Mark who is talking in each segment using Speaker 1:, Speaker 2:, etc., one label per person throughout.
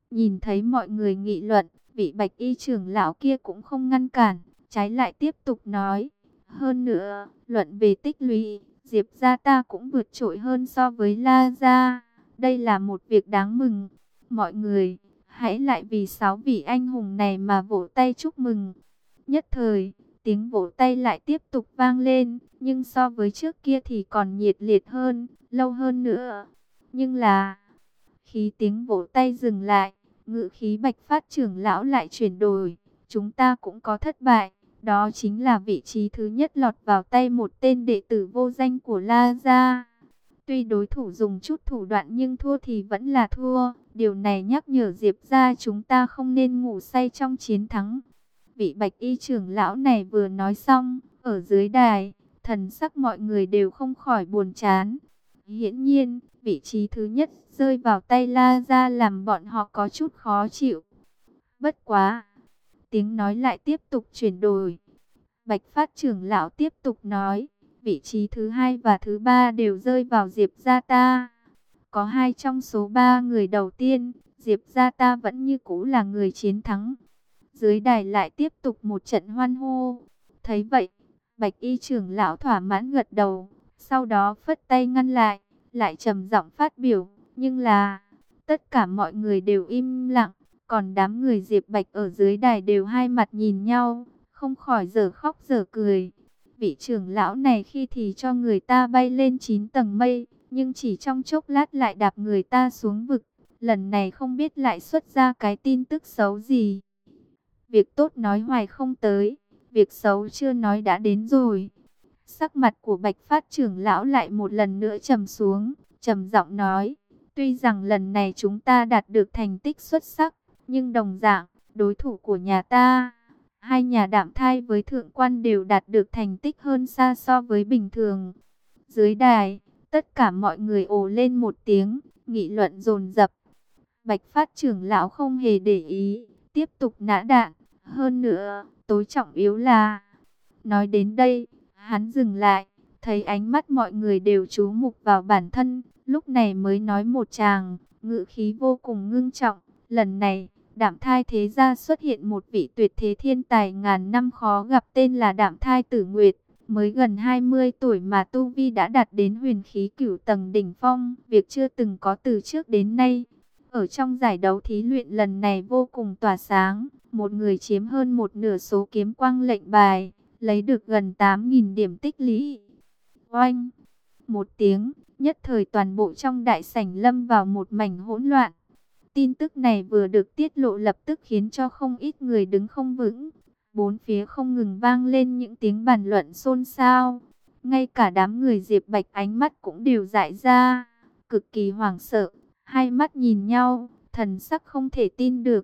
Speaker 1: Nhìn thấy mọi người nghị luận, vị bạch y trưởng lão kia cũng không ngăn cản, trái lại tiếp tục nói. Hơn nữa, luận về tích lũy, Diệp gia ta cũng vượt trội hơn so với La gia. Đây là một việc đáng mừng. Mọi người, hãy lại vì 6 vị anh hùng này mà vỗ tay chúc mừng. Nhất thời, tiếng vỗ tay lại tiếp tục vang lên, nhưng so với trước kia thì còn nhiệt liệt hơn, lâu hơn nữa. Nhưng là, khi tiếng vỗ tay dừng lại, ngự khí Bạch Phát trưởng lão lại chuyển đổi. Chúng ta cũng có thất bại, đó chính là vị trí thứ nhất lọt vào tay một tên đệ tử vô danh của La gia. Tuy đối thủ dùng chút thủ đoạn nhưng thua thì vẫn là thua. Điều này nhắc nhở Diệp gia chúng ta không nên ngủ say trong chiến thắng. Vị bạch y trưởng lão này vừa nói xong, ở dưới đài, thần sắc mọi người đều không khỏi buồn chán. Hiển nhiên, vị trí thứ nhất rơi vào tay La gia làm bọn họ có chút khó chịu. Bất quá, tiếng nói lại tiếp tục chuyển đổi. Bạch Phát trưởng lão tiếp tục nói, vị trí thứ hai và thứ ba đều rơi vào Diệp gia ta. Có hai trong số 3 người đầu tiên, Diệp gia ta vẫn như cũ là người chiến thắng. Dưới đài lại tiếp tục một trận hoan hô. Thấy vậy, Bạch y trưởng lão thỏa mãn gật đầu, sau đó phất tay ngăn lại, lại trầm giọng phát biểu. Nhưng là, tất cả mọi người đều im lặng, còn đám người Diệp Bạch ở dưới đài đều hai mặt nhìn nhau, không khỏi dở khóc dở cười. Vị trưởng lão này khi thì cho người ta bay lên 9 tầng mây, nhưng chỉ trong chốc lát lại đạp người ta xuống vực. Lần này không biết lại xuất ra cái tin tức xấu gì. Việc tốt nói hoài không tới, việc xấu chưa nói đã đến rồi. Sắc mặt của Bạch Phát trưởng lão lại một lần nữa trầm xuống, trầm giọng nói, tuy rằng lần này chúng ta đạt được thành tích xuất sắc, nhưng đồng dạng, đối thủ của nhà ta, hai nhà Đạm Thai với Thượng Quan đều đạt được thành tích hơn xa so với bình thường. Dưới đài, tất cả mọi người ồ lên một tiếng, nghị luận dồn dập. Bạch Phát trưởng lão không hề để ý, tiếp tục nã đạn. Hơn nữa, tối trọng yếu là... Nói đến đây, hắn dừng lại, thấy ánh mắt mọi người đều chú mục vào bản thân, lúc này mới nói một tràng, ngữ khí vô cùng ngưng trọng. Lần này, Đạm Thai thế gia xuất hiện một vị tuyệt thế thiên tài ngàn năm khó gặp tên là Đạm Thai Tử Nguyệt. Mới gần 20 tuổi mà Tu Vi đã đạt đến huyền khí cửu tầng đỉnh phong, việc chưa từng có từ trước đến nay. Ở trong giải đấu thí luyện lần này vô cùng tỏa sáng, một người chiếm hơn một nửa số kiếm quang lệnh bài, lấy được gần 8.000 điểm tích lũy. Oanh! Một tiếng, nhất thời toàn bộ trong đại sảnh lâm vào một mảnh hỗn loạn. Tin tức này vừa được tiết lộ lập tức khiến cho không ít người đứng không vững. Bốn phía không ngừng vang lên những tiếng bàn luận xôn xao. Ngay cả đám người Diệp Bạch ánh mắt cũng đều dại ra, cực kỳ hoảng sợ, hai mắt nhìn nhau, thần sắc không thể tin được.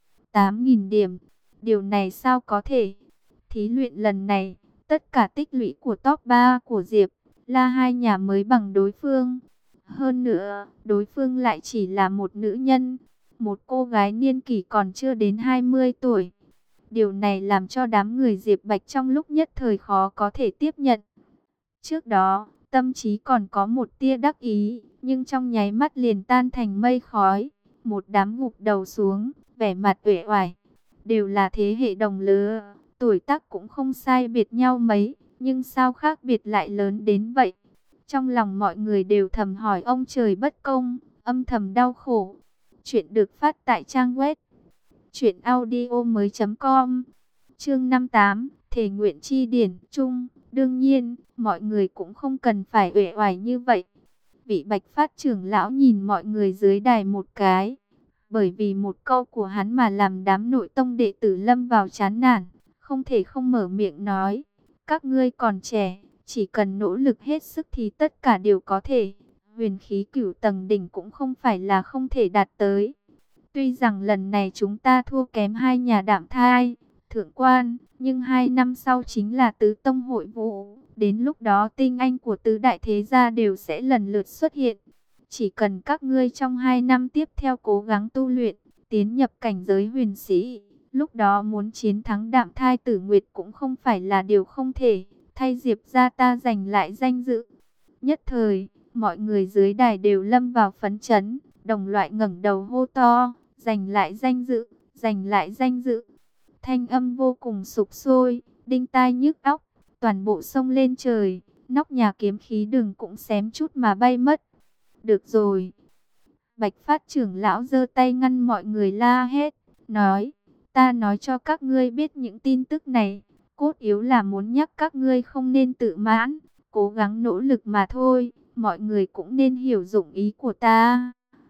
Speaker 1: 8.000 điểm, điều này sao có thể? Thí luyện lần này, tất cả tích lũy của top 3 của Diệp là hai nhà mới bằng đối phương. Hơn nữa, đối phương lại chỉ là một nữ nhân, một cô gái niên kỷ còn chưa đến 20 tuổi. Điều này làm cho đám người Diệp Bạch trong lúc nhất thời khó có thể tiếp nhận. Trước đó, tâm trí còn có một tia đắc ý, nhưng trong nháy mắt liền tan thành mây khói. Một đám gục đầu xuống, vẻ mặt uể oải. Đều là thế hệ đồng lứa, tuổi tác cũng không sai biệt nhau mấy, nhưng sao khác biệt lại lớn đến vậy? Trong lòng mọi người đều thầm hỏi ông trời bất công, âm thầm đau khổ. Chuyện được phát tại trang web truyệnaudiomoi.com. Chương 58, Thể nguyện chi điển chung. Đương nhiên, mọi người cũng không cần phải uể oải như vậy. Vị Bạch Phát trưởng lão nhìn mọi người dưới đài một cái, bởi vì một câu của hắn mà làm đám nội tông đệ tử lâm vào chán nản, không thể không mở miệng nói: các ngươi còn trẻ, chỉ cần nỗ lực hết sức thì tất cả đều có thể. Huyền khí cửu tầng đỉnh cũng không phải là không thể đạt tới. Tuy rằng lần này chúng ta thua kém hai nhà Đạm Thai, Thượng Quan, nhưng 2 năm sau chính là tứ tông hội vũ. Đến lúc đó tinh anh của tứ đại thế gia đều sẽ lần lượt xuất hiện. Chỉ cần các ngươi trong 2 năm tiếp theo cố gắng tu luyện, tiến nhập cảnh giới huyền sĩ, lúc đó muốn chiến thắng Đạm Thai Tử Nguyệt cũng không phải là điều không thể. Thay Diệp gia ta giành lại danh dự. Nhất thời, mọi người dưới đài đều lâm vào phấn chấn, đồng loại ngẩng đầu hô to: giành lại danh dự, giành lại danh dự. Thanh âm vô cùng sục sôi, đinh tai nhức óc, toàn bộ sông lên trời, nóc nhà kiếm khí đừng cũng xém chút mà bay mất. Được rồi. Bạch Phát trưởng lão giơ tay ngăn mọi người la hét, nói, ta nói cho các ngươi biết những tin tức này, cốt yếu là muốn nhắc các ngươi không nên tự mãn, cố gắng nỗ lực mà thôi, mọi người cũng nên hiểu dụng ý của ta.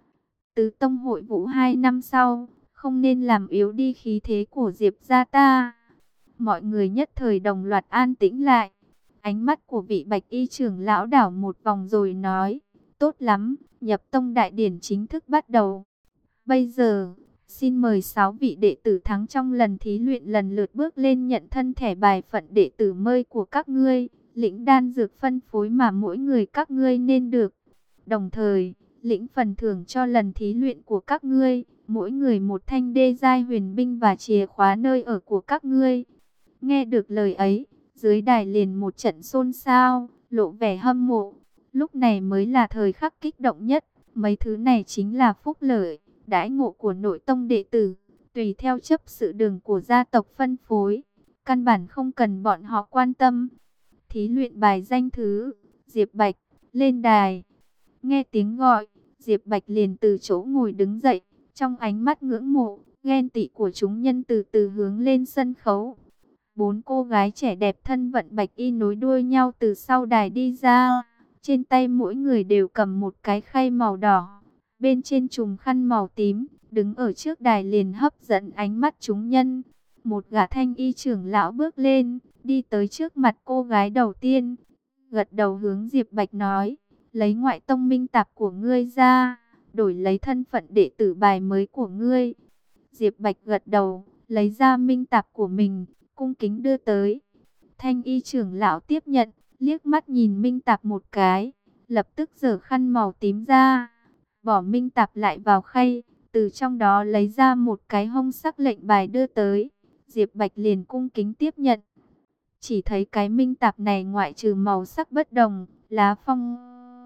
Speaker 1: Tứ tông hội vũ 2 năm sau, không nên làm yếu đi khí thế của Diệp gia ta. Mọi người nhất thời đồng loạt an tĩnh lại. Ánh mắt của vị Bạch Y trưởng lão đảo một vòng rồi nói, tốt lắm, nhập tông đại điển chính thức bắt đầu. Bây giờ, xin mời 6 vị đệ tử thắng trong lần thí luyện lần lượt bước lên nhận thân thẻ bài phận đệ tử mới của các ngươi, lĩnh đan dược phân phối mà mỗi người các ngươi nên được. Đồng thời, lĩnh phần thưởng cho lần thí luyện của các ngươi, mỗi người một thanh đê giai huyền binh và chìa khóa nơi ở của các ngươi. Nghe được lời ấy, dưới đài liền một trận xôn xao, lộ vẻ hâm mộ. Lúc này mới là thời khắc kích động nhất, mấy thứ này chính là phúc lợi, đãi ngộ của nội tông đệ tử, tùy theo chấp sự đường của gia tộc phân phối, căn bản không cần bọn họ quan tâm. Thí luyện bài danh thứ, Diệp Bạch, lên đài. Nghe tiếng gọi, Diệp Bạch liền từ chỗ ngồi đứng dậy, trong ánh mắt ngưỡng mộ, ghen tị của chúng nhân từ từ hướng lên sân khấu. 4 cô gái trẻ đẹp thân vận bạch y nối đuôi nhau từ sau đài đi ra, trên tay mỗi người đều cầm một cái khay màu đỏ, bên trên trùm khăn màu tím, đứng ở trước đài liền hấp dẫn ánh mắt chúng nhân. Một gã thanh y trưởng lão bước lên, đi tới trước mặt cô gái đầu tiên, gật đầu hướng Diệp Bạch nói, lấy ngoại tông minh tạp của ngươi ra, đổi lấy thân phận đệ tử bài mới của ngươi. Diệp Bạch gật đầu, lấy ra minh tạp của mình, cung kính đưa tới. Thanh y trưởng lão tiếp nhận, liếc mắt nhìn minh tạp một cái, lập tức giở khăn màu tím ra, bỏ minh tạp lại vào khay, từ trong đó lấy ra một cái hông sắc lệnh bài đưa tới. Diệp Bạch liền cung kính tiếp nhận. Chỉ thấy cái minh tạp này ngoại trừ màu sắc bất đồng, lá phong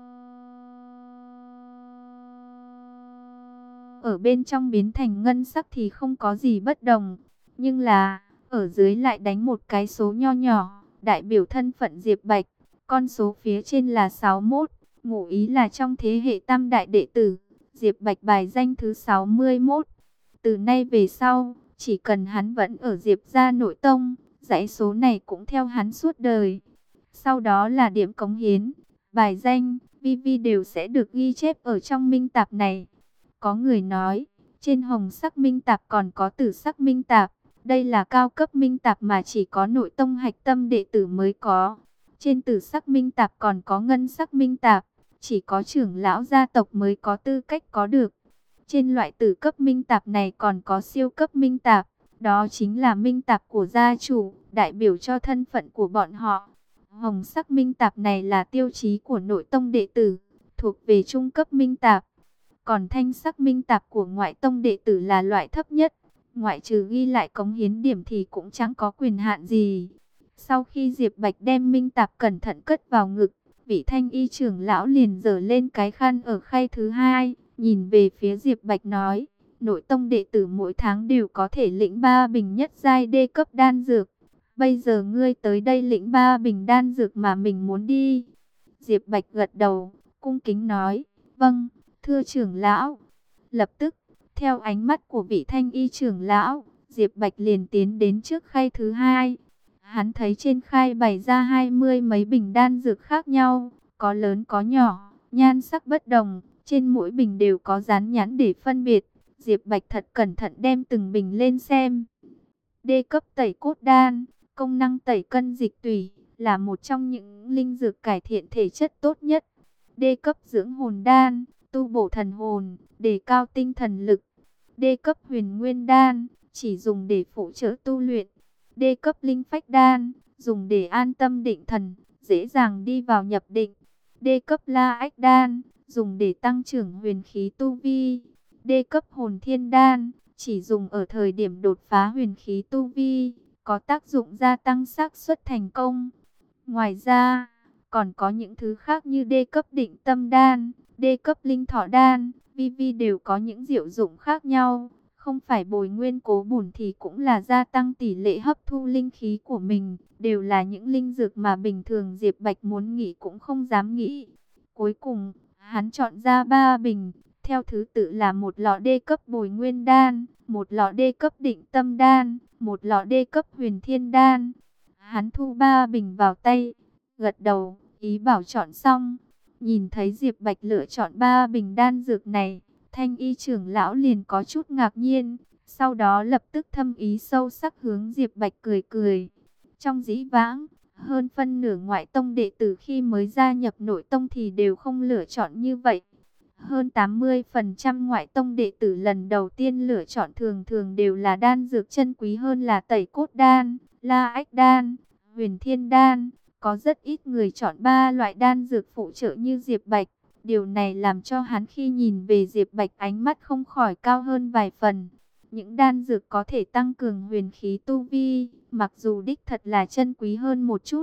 Speaker 1: ở bên trong biến thành ngân sắc thì không có gì bất đồng, nhưng là ở dưới lại đánh một cái số nho nhỏ, đại biểu thân phận Diệp Bạch. Con số phía trên là 61, ngụ ý là trong thế hệ tam đại đệ tử, Diệp Bạch bài danh thứ 61. Từ nay về sau, chỉ cần hắn vẫn ở Diệp gia nội tông, dãy số này cũng theo hắn suốt đời. Sau đó là điểm cống hiến, bài danh, vi đều sẽ được ghi chép ở trong minh tạp này. Có người nói, trên hồng sắc minh tạp còn có tử sắc minh tạp. Đây là cao cấp minh tạp mà chỉ có nội tông hạch tâm đệ tử mới có. Trên tử sắc minh tạp còn có ngân sắc minh tạp, chỉ có trưởng lão gia tộc mới có tư cách có được. Trên loại tử cấp minh tạp này còn có siêu cấp minh tạp, đó chính là minh tạp của gia chủ, đại biểu cho thân phận của bọn họ. Hồng sắc minh tạp này là tiêu chí của nội tông đệ tử, thuộc về trung cấp minh tạp. Còn thanh sắc minh tạp của ngoại tông đệ tử là loại thấp nhất, ngoại trừ ghi lại cống hiến điểm thì cũng chẳng có quyền hạn gì. Sau khi Diệp Bạch đem minh tạp cẩn thận cất vào ngực, vị thanh y trưởng lão liền giở lên cái khăn ở khay thứ hai, nhìn về phía Diệp Bạch nói, nội tông đệ tử mỗi tháng đều có thể lĩnh 3 bình nhất giai đê cấp đan dược. Bây giờ ngươi tới đây lĩnh 3 bình đan dược mà mình muốn đi. Diệp Bạch gật đầu, cung kính nói, vâng, thưa trưởng lão. Lập tức, theo ánh mắt của vị thanh y trưởng lão, Diệp Bạch liền tiến đến trước khay thứ hai. Hắn thấy trên khay bày ra 20 mấy bình đan dược khác nhau, có lớn có nhỏ, nhan sắc bất đồng, trên mỗi bình đều có dán nhãn để phân biệt. Diệp Bạch thật cẩn thận đem từng bình lên xem. D cấp tẩy cốt đan, công năng tẩy cân dịch tủy, là một trong những linh dược cải thiện thể chất tốt nhất. D cấp dưỡng hồn đan, tu bổ thần hồn, đề cao tinh thần lực. D cấp huyền nguyên đan, chỉ dùng để phụ trợ tu luyện. D cấp linh phách đan, dùng để an tâm định thần, dễ dàng đi vào nhập định. D cấp la ách đan, dùng để tăng trưởng huyền khí tu vi. D cấp hồn thiên đan, chỉ dùng ở thời điểm đột phá huyền khí tu vi, có tác dụng gia tăng xác suất thành công. Ngoài ra, còn có những thứ khác như D cấp định tâm đan, D cấp linh thọ đan, vi đều có những diệu dụng khác nhau, Không phải bồi nguyên cố bổn thì cũng là gia tăng tỷ lệ hấp thu linh khí của mình. Đều là những linh dược mà bình thường Diệp Bạch muốn nghĩ cũng không dám nghĩ. Cuối cùng, hắn chọn ra 3 bình. Theo thứ tự là một lọ D cấp bồi nguyên đan, một lọ D cấp định tâm đan, một lọ D cấp huyền thiên đan. Hắn thu 3 bình vào tay, gật đầu, ý bảo chọn xong. Nhìn thấy Diệp Bạch lựa chọn 3 bình đan dược này, Thanh y trưởng lão liền có chút ngạc nhiên, sau đó lập tức thâm ý sâu sắc hướng Diệp Bạch cười cười. Trong dĩ vãng, hơn phân nửa ngoại tông đệ tử khi mới gia nhập nội tông thì đều không lựa chọn như vậy. Hơn 80% ngoại tông đệ tử lần đầu tiên lựa chọn thường thường đều là đan dược chân quý hơn là tẩy cốt đan, la ách đan, huyền thiên đan. Có rất ít người chọn 3 loại đan dược phụ trợ như Diệp Bạch. Điều này làm cho hắn khi nhìn về Diệp Bạch ánh mắt không khỏi cao hơn vài phần. Những đan dược có thể tăng cường huyền khí tu vi, mặc dù đích thật là chân quý hơn một chút.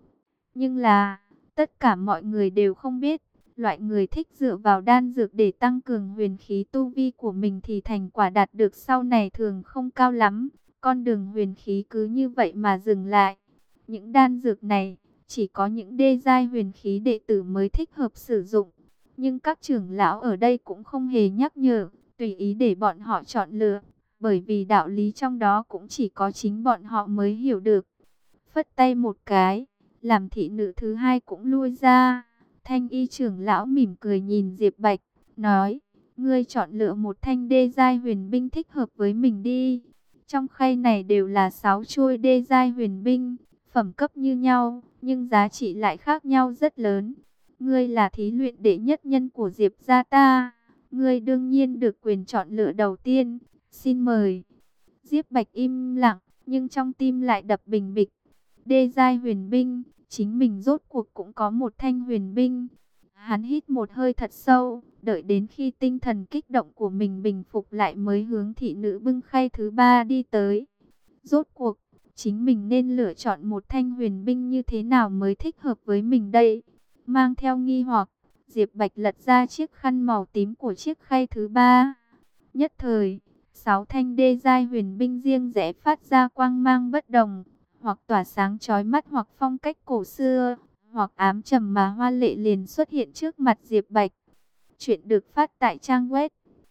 Speaker 1: Nhưng là, tất cả mọi người đều không biết, loại người thích dựa vào đan dược để tăng cường huyền khí tu vi của mình thì thành quả đạt được sau này thường không cao lắm. Con đường huyền khí cứ như vậy mà dừng lại. Những đan dược này, chỉ có những đê giai huyền khí đệ tử mới thích hợp sử dụng. Nhưng các trưởng lão ở đây cũng không hề nhắc nhở, tùy ý để bọn họ chọn lựa. Bởi vì đạo lý trong đó cũng chỉ có chính bọn họ mới hiểu được. Phất tay một cái, làm thị nữ thứ hai cũng lui ra. Thanh y trưởng lão mỉm cười nhìn Diệp Bạch, nói, ngươi chọn lựa một thanh đê giai huyền binh thích hợp với mình đi. Trong khay này đều là 6 chuôi đê giai huyền binh, phẩm cấp như nhau, nhưng giá trị lại khác nhau rất lớn. Ngươi là thí luyện đệ nhất nhân của Diệp gia ta, ngươi đương nhiên được quyền chọn lựa đầu tiên, xin mời. Diệp Bạch im lặng, nhưng trong tim lại đập bình bịch. Đê giai huyền binh, chính mình rốt cuộc cũng có một thanh huyền binh. Hắn hít một hơi thật sâu, đợi đến khi tinh thần kích động của mình bình phục lại mới hướng thị nữ bưng khay thứ 3 đi tới. Rốt cuộc, chính mình nên lựa chọn một thanh huyền binh như thế nào mới thích hợp với mình đây? Mang theo nghi hoặc, Diệp Bạch lật ra chiếc khăn màu tím của chiếc khay thứ 3. Nhất thời, 6 thanh đê giai huyền binh riêng rẽ phát ra quang mang bất đồng, hoặc tỏa sáng chói mắt, hoặc phong cách cổ xưa, hoặc ám trầm mà hoa lệ liền xuất hiện trước mặt Diệp Bạch. Chuyện được phát tại trang web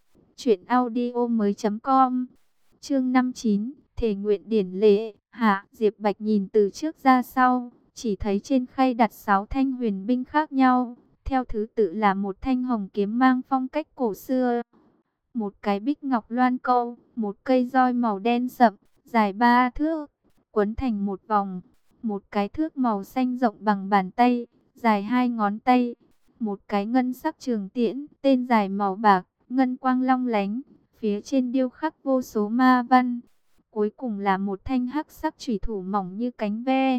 Speaker 1: truyệnaudiomoi.com. Chương 59, Thể nguyện điển lễ. Hạ, Diệp Bạch nhìn từ trước ra sau, chỉ thấy trên khay đặt 6 thanh huyền binh khác nhau, theo thứ tự là một thanh hồng kiếm mang phong cách cổ xưa, một cái bích ngọc loan câu, một cây roi màu đen sậm, dài 3 thước, quấn thành một vòng, một cái thước màu xanh rộng bằng bàn tay, dài 2 ngón tay, một cái ngân sắc trường tiễn, tên dài màu bạc, ngân quang long lánh, phía trên điêu khắc vô số ma văn. Cuối cùng là một thanh hắc sắc chủy thủ mỏng như cánh ve.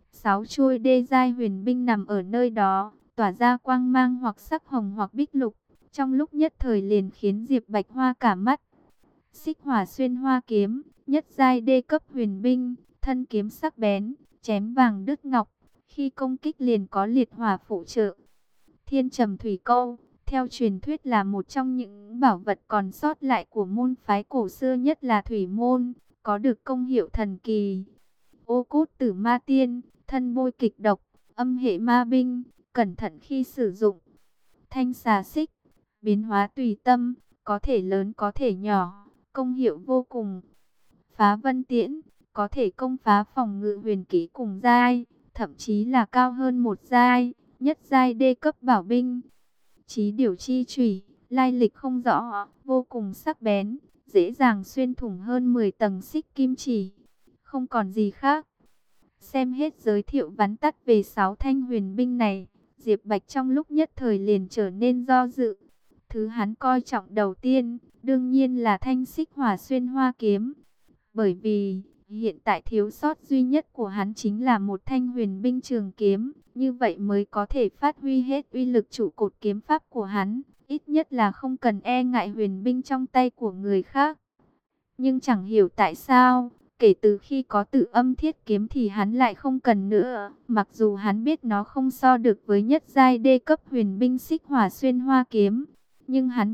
Speaker 1: 6 chuôi đê giai huyền binh nằm ở nơi đó, tỏa ra quang mang hoặc sắc hồng hoặc bích lục. Trong lúc nhất thời liền khiến Diệp Bạch hoa cả mắt. Xích hỏa xuyên hoa kiếm, nhất giai đê cấp huyền binh, thân kiếm sắc bén, chém vàng đứt ngọc. Khi công kích liền có liệt hỏa phụ trợ. Thiên trầm thủy câu, theo truyền thuyết là một trong những bảo vật còn sót lại của môn phái cổ xưa nhất là thủy môn, có được công hiệu thần kỳ. Ô cốt tử ma tiên, thân bôi kịch độc, âm hệ ma binh, cẩn thận khi sử dụng. Thanh xà xích, biến hóa tùy tâm, có thể lớn có thể nhỏ, công hiệu vô cùng. Phá vân tiễn, có thể công phá phòng ngự huyền kỹ cùng giai, thậm chí là cao hơn một giai, nhất giai đê cấp bảo binh. Chí điểu chi chủy, lai lịch không rõ, vô cùng sắc bén, dễ dàng xuyên thủng hơn 10 tầng xích kim chỉ. Không còn gì khác. Xem hết giới thiệu vắn tắt về 6 thanh huyền binh này, Diệp Bạch trong lúc nhất thời liền trở nên do dự. Thứ hắn coi trọng đầu tiên, đương nhiên là thanh xích hỏa xuyên hoa kiếm. Bởi vì, hiện tại thiếu sót duy nhất của hắn chính là một thanh huyền binh trường kiếm. Như vậy mới có thể phát huy hết uy lực trụ cột kiếm pháp của hắn. Ít nhất là không cần e ngại huyền binh trong tay của người khác. Nhưng chẳng hiểu tại sao, kể từ khi có Tự Âm Thiết kiếm thì hắn lại không cần nữa. Mặc dù hắn biết nó không so được với nhất giai đê cấp huyền binh xích hỏa xuyên hoa kiếm. Nhưng hắn biết,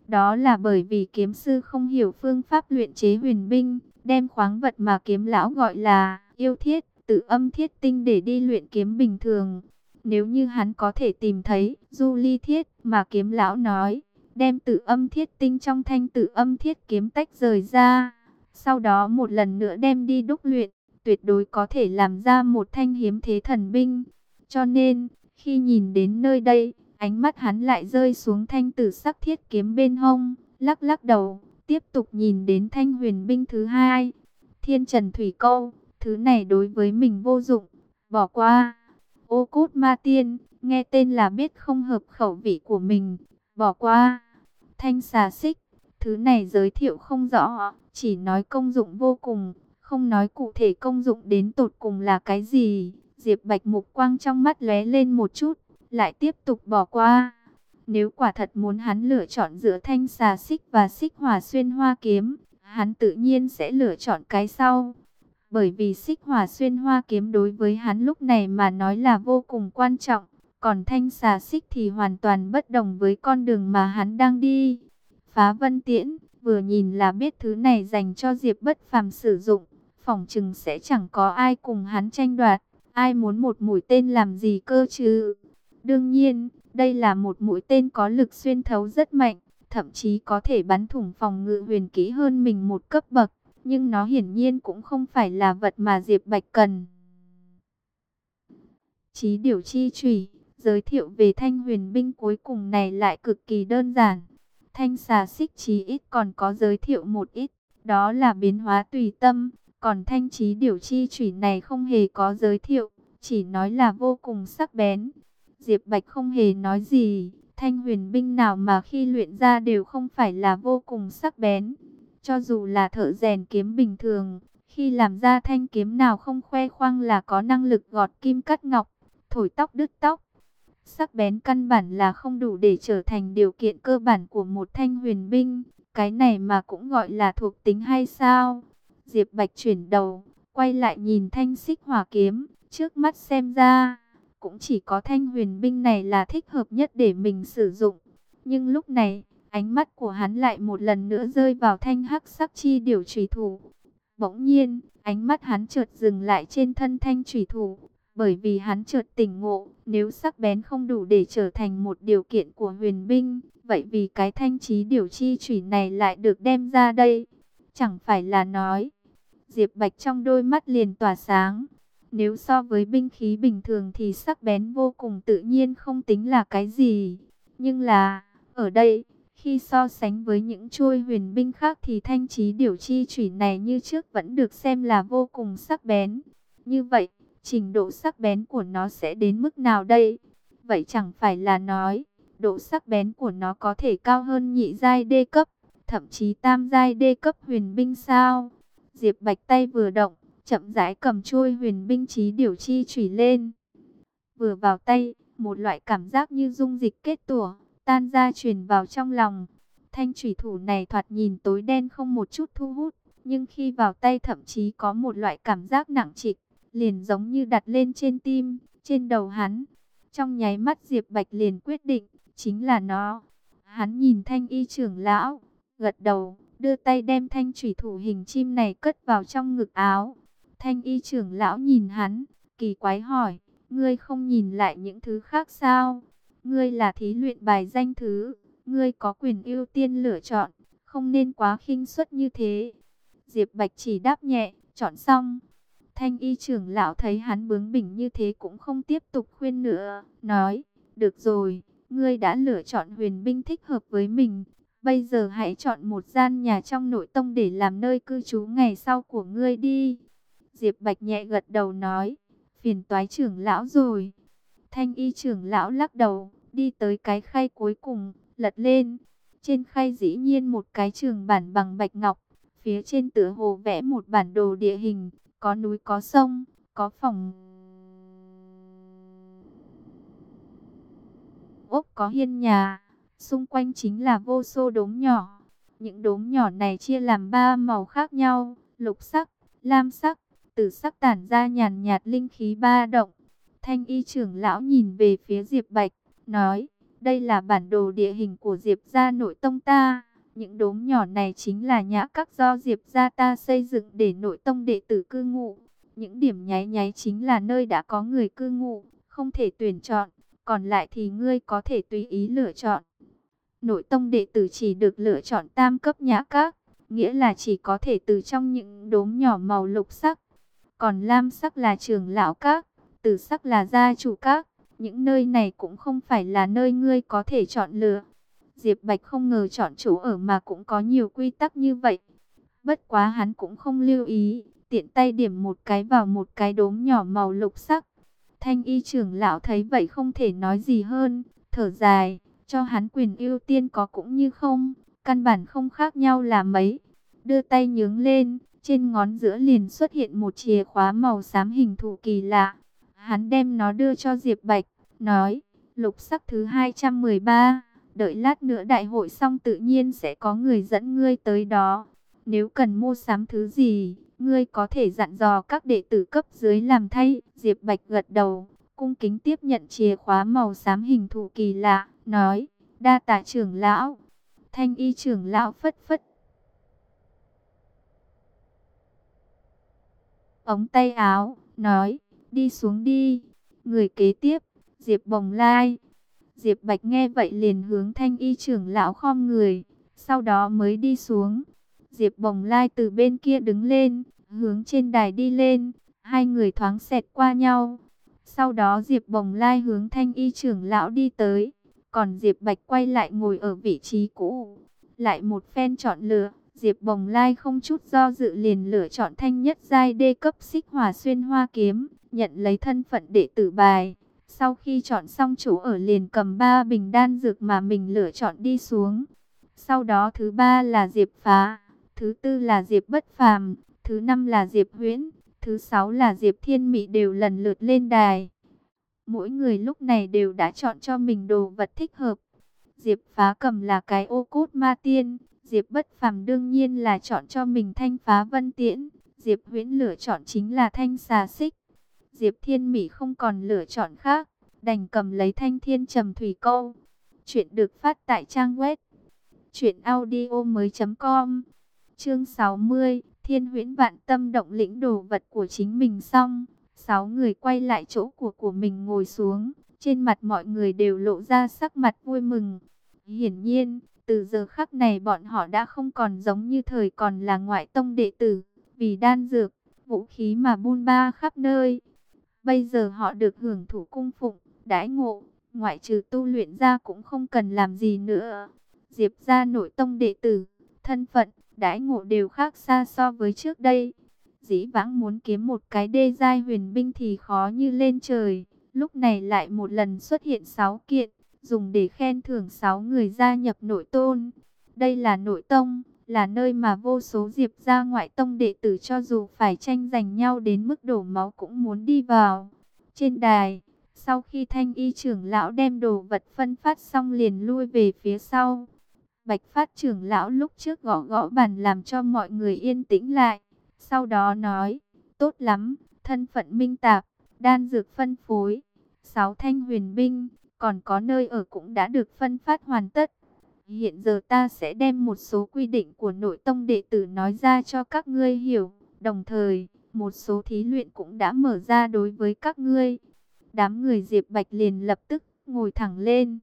Speaker 1: Đó là bởi vì kiếm sư không hiểu phương pháp luyện chế huyền binh, đem khoáng vật mà kiếm lão gọi là yêu thiết, tử âm thiết tinh để đi luyện kiếm bình thường. Nếu như hắn có thể tìm thấy du ly thiết mà kiếm lão nói, đem tử âm thiết tinh trong thanh tử âm thiết kiếm tách rời ra, sau đó một lần nữa đem đi đúc luyện, tuyệt đối có thể làm ra một thanh hiếm thế thần binh. Cho nên, khi nhìn đến nơi đây, ánh mắt hắn lại rơi xuống thanh tử sắc thiết kiếm bên hông, lắc lắc đầu, tiếp tục nhìn đến thanh huyền binh thứ hai. Thiên Trần Thủy Câu, thứ này đối với mình vô dụng, bỏ qua. Ô Cốt Ma Tiên, nghe tên là biết không hợp khẩu vị của mình, bỏ qua. Thanh xà xích, thứ này giới thiệu không rõ, chỉ nói công dụng vô cùng, không nói cụ thể công dụng đến tột cùng là cái gì. Diệp Bạch mục quang trong mắt lóe lên một chút, lại tiếp tục bỏ qua. Nếu quả thật muốn hắn lựa chọn giữa thanh xà xích và xích hỏa xuyên hoa kiếm, hắn tự nhiên sẽ lựa chọn cái sau. Bởi vì xích hỏa xuyên hoa kiếm đối với hắn lúc này mà nói là vô cùng quan trọng. Còn thanh xà xích thì hoàn toàn bất đồng với con đường mà hắn đang đi. Phá Vân Tiễn, vừa nhìn là biết thứ này dành cho Diệp Bất Phàm sử dụng. Phỏng chừng sẽ chẳng có ai cùng hắn tranh đoạt. Ai muốn một mũi tên làm gì cơ chứ? Đương nhiên, đây là một mũi tên có lực xuyên thấu rất mạnh. Thậm chí có thể bắn thủng phòng ngự huyền kỹ hơn mình một cấp bậc. Nhưng nó hiển nhiên cũng không phải là vật mà Diệp Bạch cần. Chí Điểu Chi Chủy, giới thiệu về thanh huyền binh cuối cùng này lại cực kỳ đơn giản. Thanh xà xích chí ít còn có giới thiệu một ít, đó là biến hóa tùy tâm. Còn thanh Chí Điểu Chi Chủy này không hề có giới thiệu, chỉ nói là vô cùng sắc bén. Diệp Bạch không hề nói gì, thanh huyền binh nào mà khi luyện ra đều không phải là vô cùng sắc bén. Cho dù là thợ rèn kiếm bình thường, khi làm ra thanh kiếm nào không khoe khoang là có năng lực gọt kim cắt ngọc, thổi tóc đứt tóc. Sắc bén căn bản là không đủ để trở thành điều kiện cơ bản của một thanh huyền binh. Cái này mà cũng gọi là thuộc tính hay sao? Diệp Bạch chuyển đầu, quay lại nhìn thanh xích hỏa kiếm. Trước mắt xem ra, cũng chỉ có thanh huyền binh này là thích hợp nhất để mình sử dụng. Nhưng lúc này, ánh mắt của hắn lại một lần nữa rơi vào thanh hắc sắc chi điểu chủy thủ. Bỗng nhiên, ánh mắt hắn chợt dừng lại trên thân thanh chủy thủ. Bởi vì hắn chợt tỉnh ngộ, nếu sắc bén không đủ để trở thành một điều kiện của huyền binh, vậy vì cái thanh chí điểu chi chủy này lại được đem ra đây. Chẳng phải là nói, Diệp Bạch trong đôi mắt liền tỏa sáng. Nếu so với binh khí bình thường thì sắc bén vô cùng tự nhiên không tính là cái gì. Nhưng là, ở đây, khi so sánh với những chuôi huyền binh khác thì thanh chí điểu chi chủy này như trước vẫn được xem là vô cùng sắc bén. Như vậy, trình độ sắc bén của nó sẽ đến mức nào đây? Vậy chẳng phải là nói, độ sắc bén của nó có thể cao hơn nhị giai đê cấp, thậm chí tam giai đê cấp huyền binh sao? Diệp Bạch tay vừa động, chậm rãi cầm chuôi huyền binh chí điểu chi chủy lên. Vừa vào tay, một loại cảm giác như dung dịch kết tủa, tan ra truyền vào trong lòng. Thanh chủy thủ này thoạt nhìn tối đen không một chút thu hút, nhưng khi vào tay thậm chí có một loại cảm giác nặng trịch, liền giống như đặt lên trên tim, trên đầu hắn. Trong nháy mắt Diệp Bạch liền quyết định, chính là nó. Hắn nhìn Thanh Y trưởng lão, gật đầu, đưa tay đem thanh chủy thủ hình chim này cất vào trong ngực áo. Thanh Y trưởng lão nhìn hắn, kỳ quái hỏi, ngươi không nhìn lại những thứ khác sao? Ngươi là thí luyện bài danh thứ, ngươi có quyền ưu tiên lựa chọn, không nên quá khinh suất như thế. Diệp Bạch chỉ đáp nhẹ, chọn xong. Thanh Y trưởng lão thấy hắn bướng bỉnh như thế cũng không tiếp tục khuyên nữa, nói, được rồi, ngươi đã lựa chọn huyền binh thích hợp với mình. Bây giờ hãy chọn một gian nhà trong nội tông để làm nơi cư trú ngày sau của ngươi đi. Diệp Bạch nhẹ gật đầu nói, phiền toái trưởng lão rồi. Thanh Y trưởng lão lắc đầu, đi tới cái khay cuối cùng, lật lên. Trên khay dĩ nhiên một cái trường bản bằng bạch ngọc, phía trên tựa hồ vẽ một bản đồ địa hình, có núi có sông, có phòng ốc có hiên nhà, xung quanh chính là vô số đốm nhỏ. Những đốm nhỏ này chia làm 3 màu khác nhau, lục sắc, lam sắc, tử sắc tản ra nhàn nhạt linh khí ba động. Thanh Y trưởng lão nhìn về phía Diệp Bạch, nói, Đây là bản đồ địa hình của Diệp gia nội tông ta. Những đốm nhỏ này chính là nhã các do Diệp gia ta xây dựng để nội tông đệ tử cư ngụ. Những điểm nháy nháy chính là nơi đã có người cư ngụ, không thể tuyển chọn. Còn lại thì ngươi có thể tùy ý lựa chọn. Nội tông đệ tử chỉ được lựa chọn tam cấp nhã các, nghĩa là chỉ có thể từ trong những đốm nhỏ màu lục sắc. Còn lam sắc là trưởng lão các, tử sắc là gia chủ các. Những nơi này cũng không phải là nơi ngươi có thể chọn lựa. Diệp Bạch không ngờ chọn chỗ ở mà cũng có nhiều quy tắc như vậy. Bất quá hắn cũng không lưu ý, tiện tay điểm một cái vào một cái đốm nhỏ màu lục sắc. Thanh y trưởng lão thấy vậy không thể nói gì hơn, thở dài, cho hắn quyền ưu tiên có cũng như không, căn bản không khác nhau là mấy. Đưa tay nhướng lên, trên ngón giữa liền xuất hiện một chìa khóa màu xám hình thù kỳ lạ. Hắn đem nó đưa cho Diệp Bạch, nói, lục sắc thứ 213, đợi lát nữa đại hội xong tự nhiên sẽ có người dẫn ngươi tới đó. Nếu cần mua sắm thứ gì, ngươi có thể dặn dò các đệ tử cấp dưới làm thay. Diệp Bạch gật đầu, cung kính tiếp nhận chìa khóa màu xám hình thù kỳ lạ, nói, đa tạ trưởng lão. Thanh y trưởng lão phất phất ống tay áo, nói, đi xuống đi. Người kế tiếp, Diệp Bồng Lai. Diệp Bạch nghe vậy liền hướng thanh y trưởng lão khom người, sau đó mới đi xuống. Diệp Bồng Lai từ bên kia đứng lên, hướng trên đài đi lên, hai người thoáng xẹt qua nhau. Sau đó Diệp Bồng Lai hướng thanh y trưởng lão đi tới, còn Diệp Bạch quay lại ngồi ở vị trí cũ. Lại một phen chọn lựa, Diệp Bồng Lai không chút do dự liền lựa chọn thanh nhất giai đê cấp xích hỏa xuyên hoa kiếm, nhận lấy thân phận đệ tử bài. Sau khi chọn xong chỗ ở liền cầm 3 bình đan dược mà mình lựa chọn đi xuống. Sau đó thứ 3 là Diệp Phá, thứ 4 là Diệp Bất Phàm, thứ 5 là Diệp Huyễn, thứ 6 là Diệp Thiên Mị đều lần lượt lên đài. Mỗi người lúc này đều đã chọn cho mình đồ vật thích hợp. Diệp Phá cầm là cái ô cốt ma tiên, Diệp Bất Phàm đương nhiên là chọn cho mình thanh phá vân tiễn, Diệp Huyễn lựa chọn chính là thanh xà xích. Diệp Thiên Mị không còn lựa chọn khác, đành cầm lấy thanh thiên trầm thủy câu. Chuyện được phát tại trang web truyệnaudiomoi.com. Chương 60, Thiên Huyễn Vạn Tâm động lĩnh đồ vật của chính mình xong, 6 người quay lại chỗ của mình ngồi xuống, trên mặt mọi người đều lộ ra sắc mặt vui mừng. Hiển nhiên, từ giờ khắc này bọn họ đã không còn giống như thời còn là ngoại tông đệ tử, vì đan dược, vũ khí mà buôn ba khắp nơi. Bây giờ họ được hưởng thụ cung phụng, đãi ngộ, ngoại trừ tu luyện ra cũng không cần làm gì nữa. Diệp gia nội tông đệ tử, thân phận, đãi ngộ đều khác xa so với trước đây. Dĩ vãng muốn kiếm một cái đê giai huyền binh thì khó như lên trời, lúc này lại một lần xuất hiện 6 kiện, dùng để khen thưởng 6 người gia nhập nội tôn. Đây là nội tông, là nơi mà vô số Diệp gia ngoại tông đệ tử cho dù phải tranh giành nhau đến mức đổ máu cũng muốn đi vào. Trên đài, sau khi thanh y trưởng lão đem đồ vật phân phát xong liền lui về phía sau. Bạch Phát trưởng lão lúc trước gõ gõ bàn làm cho mọi người yên tĩnh lại. Sau đó nói, tốt lắm, thân phận minh tạp, đan dược phân phối, 6 thanh huyền binh, còn có nơi ở cũng đã được phân phát hoàn tất. Hiện giờ ta sẽ đem một số quy định của nội tông đệ tử nói ra cho các ngươi hiểu. Đồng thời, một số thí luyện cũng đã mở ra đối với các ngươi. Đám người Diệp Bạch liền lập tức ngồi thẳng lên.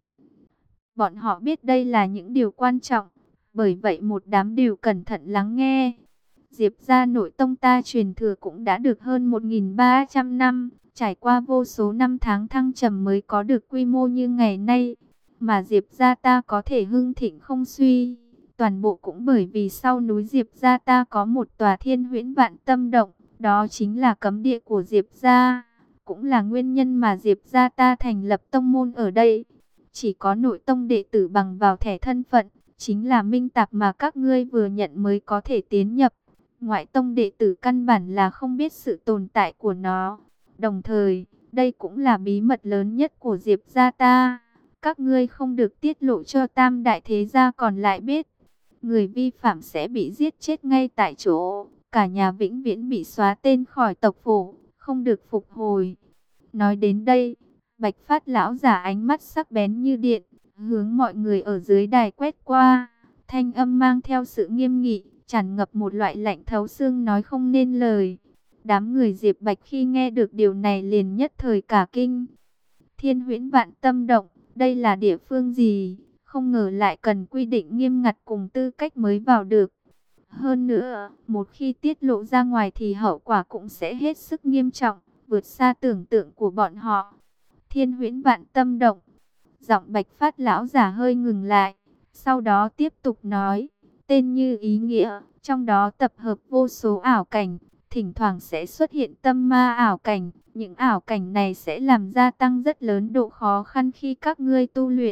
Speaker 1: Bọn họ biết đây là những điều quan trọng, bởi vậy một đám đều cẩn thận lắng nghe. Diệp gia nội tông ta truyền thừa cũng đã được hơn 1.300 năm, trải qua vô số năm tháng thăng trầm mới có được quy mô như ngày nay. Mà Diệp gia ta có thể hưng thịnh không suy, toàn bộ cũng bởi vì sau núi Diệp gia ta có một tòa Thiên Huyễn Vạn Tâm động, đó chính là cấm địa của Diệp gia, cũng là nguyên nhân mà Diệp gia ta thành lập tông môn ở đây. Chỉ có nội tông đệ tử bằng vào thẻ thân phận, chính là minh tạp mà các ngươi vừa nhận mới có thể tiến nhập. Ngoại tông đệ tử căn bản là không biết sự tồn tại của nó. Đồng thời, đây cũng là bí mật lớn nhất của Diệp gia ta. Các ngươi không được tiết lộ cho tam đại thế gia còn lại biết. Người vi phạm sẽ bị giết chết ngay tại chỗ. Cả nhà vĩnh viễn bị xóa tên khỏi tộc phủ, không được phục hồi. Nói đến đây, Bạch Phát lão giả ánh mắt sắc bén như điện, hướng mọi người ở dưới đài quét qua. Thanh âm mang theo sự nghiêm nghị, tràn ngập một loại lạnh thấu xương nói không nên lời. Đám người Diệp Bạch khi nghe được điều này liền nhất thời cả kinh. Thiên Huyễn Vạn Tâm Động, đây là địa phương gì? Không ngờ lại cần quy định nghiêm ngặt cùng tư cách mới vào được. Hơn nữa, một khi tiết lộ ra ngoài thì hậu quả cũng sẽ hết sức nghiêm trọng, vượt xa tưởng tượng của bọn họ. Thiên Huyễn Vạn Tâm Động. Giọng Bạch Phát lão giả hơi ngừng lại, sau đó tiếp tục nói, tên như ý nghĩa, trong đó tập hợp vô số ảo cảnh, thỉnh thoảng sẽ xuất hiện tâm ma ảo cảnh, những ảo cảnh này sẽ làm gia tăng rất lớn độ khó khăn khi các ngươi tu luyện.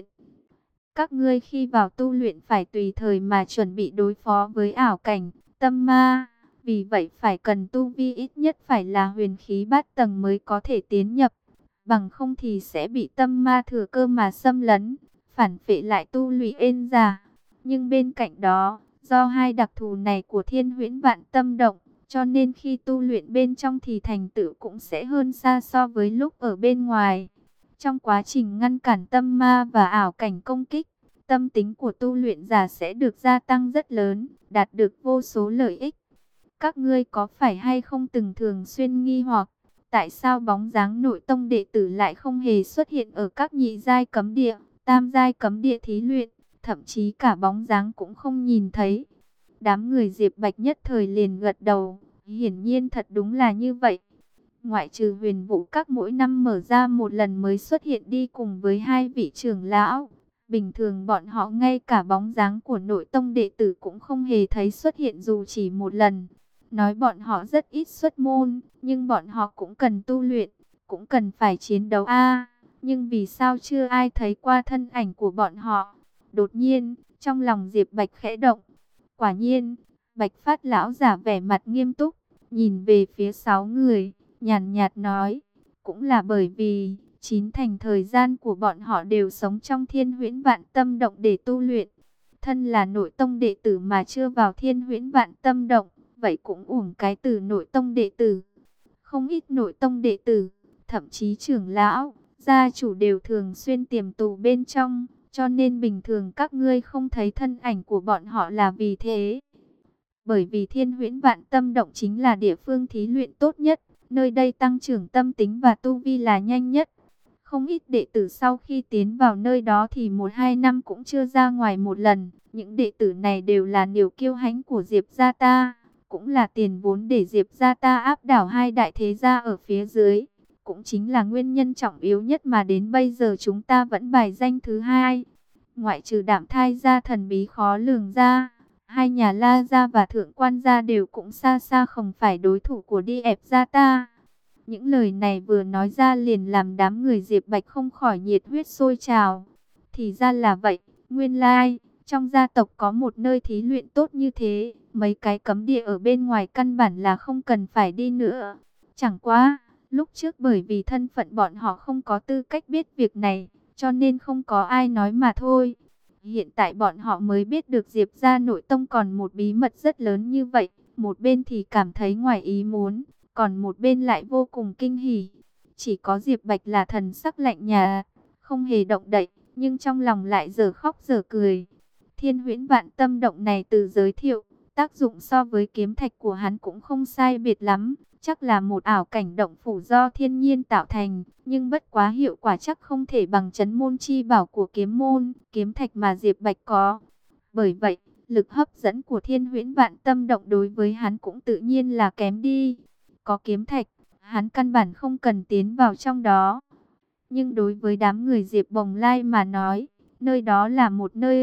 Speaker 1: Các ngươi khi vào tu luyện phải tùy thời mà chuẩn bị đối phó với ảo cảnh, tâm ma, vì vậy phải cần tu vi ít nhất phải là huyền khí bát tầng mới có thể tiến nhập. Bằng không thì sẽ bị tâm ma thừa cơ mà xâm lấn, phản phệ lại tu luyện ên già. Nhưng bên cạnh đó, do hai đặc thù này của Thiên Huyễn Vạn Tâm Động, cho nên khi tu luyện bên trong thì thành tựu cũng sẽ hơn xa so với lúc ở bên ngoài. Trong quá trình ngăn cản tâm ma và ảo cảnh công kích, tâm tính của tu luyện giả sẽ được gia tăng rất lớn, đạt được vô số lợi ích. Các ngươi có phải hay không từng thường xuyên nghi hoặc, tại sao bóng dáng nội tông đệ tử lại không hề xuất hiện ở các nhị giai cấm địa, tam giai cấm địa thí luyện, thậm chí cả bóng dáng cũng không nhìn thấy? Đám người Diệp Bạch nhất thời liền gật đầu, hiển nhiên thật đúng là như vậy. Ngoại trừ Huyền Vũ Các mỗi năm mở ra một lần mới xuất hiện đi cùng với hai vị trưởng lão, bình thường bọn họ ngay cả bóng dáng của nội tông đệ tử cũng không hề thấy xuất hiện dù chỉ một lần. Nói bọn họ rất ít xuất môn, nhưng bọn họ cũng cần tu luyện, cũng cần phải chiến đấu nhưng vì sao chưa ai thấy qua thân ảnh của bọn họ? Đột nhiên, trong lòng Diệp Bạch khẽ động. Quả nhiên, Bạch Phát lão giả vẻ mặt nghiêm túc, nhìn về phía 6 người, nhàn nhạt nói, cũng là bởi vì 9 thành thời gian của bọn họ đều sống trong Thiên Huyễn Vạn Tâm Động để tu luyện. Thân là nội tông đệ tử mà chưa vào Thiên Huyễn Vạn Tâm Động, vậy cũng uổng cái từ nội tông đệ tử. Không ít nội tông đệ tử, thậm chí trưởng lão, gia chủ đều thường xuyên tiềm tù bên trong, cho nên bình thường các ngươi không thấy thân ảnh của bọn họ là vì thế. Bởi vì Thiên Huyễn Vạn Tâm Động chính là địa phương thí luyện tốt nhất, nơi đây tăng trưởng tâm tính và tu vi là nhanh nhất. Không ít đệ tử sau khi tiến vào nơi đó thì 1-2 năm cũng chưa ra ngoài một lần. Những đệ tử này đều là niều kiêu hãnh của Diệp gia ta, cũng là tiền vốn để Diệp gia ta áp đảo hai đại thế gia ở phía dưới. Cũng chính là nguyên nhân trọng yếu nhất mà đến bây giờ chúng ta vẫn bài danh thứ hai. Ngoại trừ Đạm Thai gia thần bí khó lường ra, hai nhà La gia và Thượng Quan gia đều cũng xa xa không phải đối thủ của Đi Ẹp gia ta. Những lời này vừa nói ra liền làm đám người Diệp Bạch không khỏi nhiệt huyết sôi trào. Thì ra là vậy, nguyên lai, trong gia tộc có một nơi thí luyện tốt như thế, mấy cái cấm địa ở bên ngoài căn bản là không cần phải đi nữa. Chẳng qua, lúc trước bởi vì thân phận bọn họ không có tư cách biết việc này, cho nên không có ai nói mà thôi. Hiện tại bọn họ mới biết được Diệp gia nội tông còn một bí mật rất lớn như vậy, một bên thì cảm thấy ngoài ý muốn, còn một bên lại vô cùng kinh hỉ. Chỉ có Diệp Bạch là thần sắc lạnh nhạt, không hề động đậy, nhưng trong lòng lại dở khóc dở cười. Thiên Huyễn Vạn Tâm Động này từ giới thiệu, tác dụng so với kiếm thạch của hắn cũng không sai biệt lắm. Chắc là một ảo cảnh động phủ do thiên nhiên tạo thành, nhưng bất quá hiệu quả chắc không thể bằng chấn môn chi bảo của kiếm môn, kiếm thạch mà Diệp Bạch có. Bởi vậy, lực hấp dẫn của Thiên Huyễn Vạn Tâm Động đối với hắn cũng tự nhiên là kém đi. Có kiếm thạch, hắn căn bản không cần tiến vào trong đó. Nhưng đối với đám người Diệp Bồng Lai mà nói, nơi đó là một nơi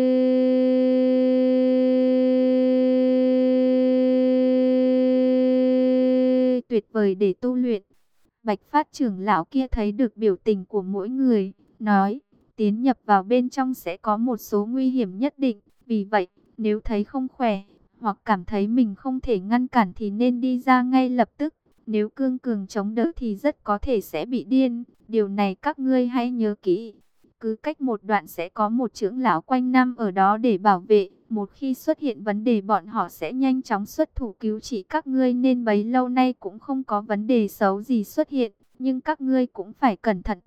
Speaker 1: tuyệt vời để tu luyện. Bạch Phát trưởng lão kia thấy được biểu tình của mỗi người, nói, tiến nhập vào bên trong sẽ có một số nguy hiểm nhất định, vì vậy, nếu thấy không khỏe, hoặc cảm thấy mình không thể ngăn cản thì nên đi ra ngay lập tức. Nếu cương cường chống đỡ thì rất có thể sẽ bị điên, điều này các ngươi hãy nhớ kỹ. Cứ cách một đoạn sẽ có một trưởng lão quanh năm ở đó để bảo vệ. Một khi xuất hiện vấn đề bọn họ sẽ nhanh chóng xuất thủ cứu trị các ngươi, nên bấy lâu nay cũng không có vấn đề xấu gì xuất hiện. Nhưng các ngươi cũng phải cẩn thận.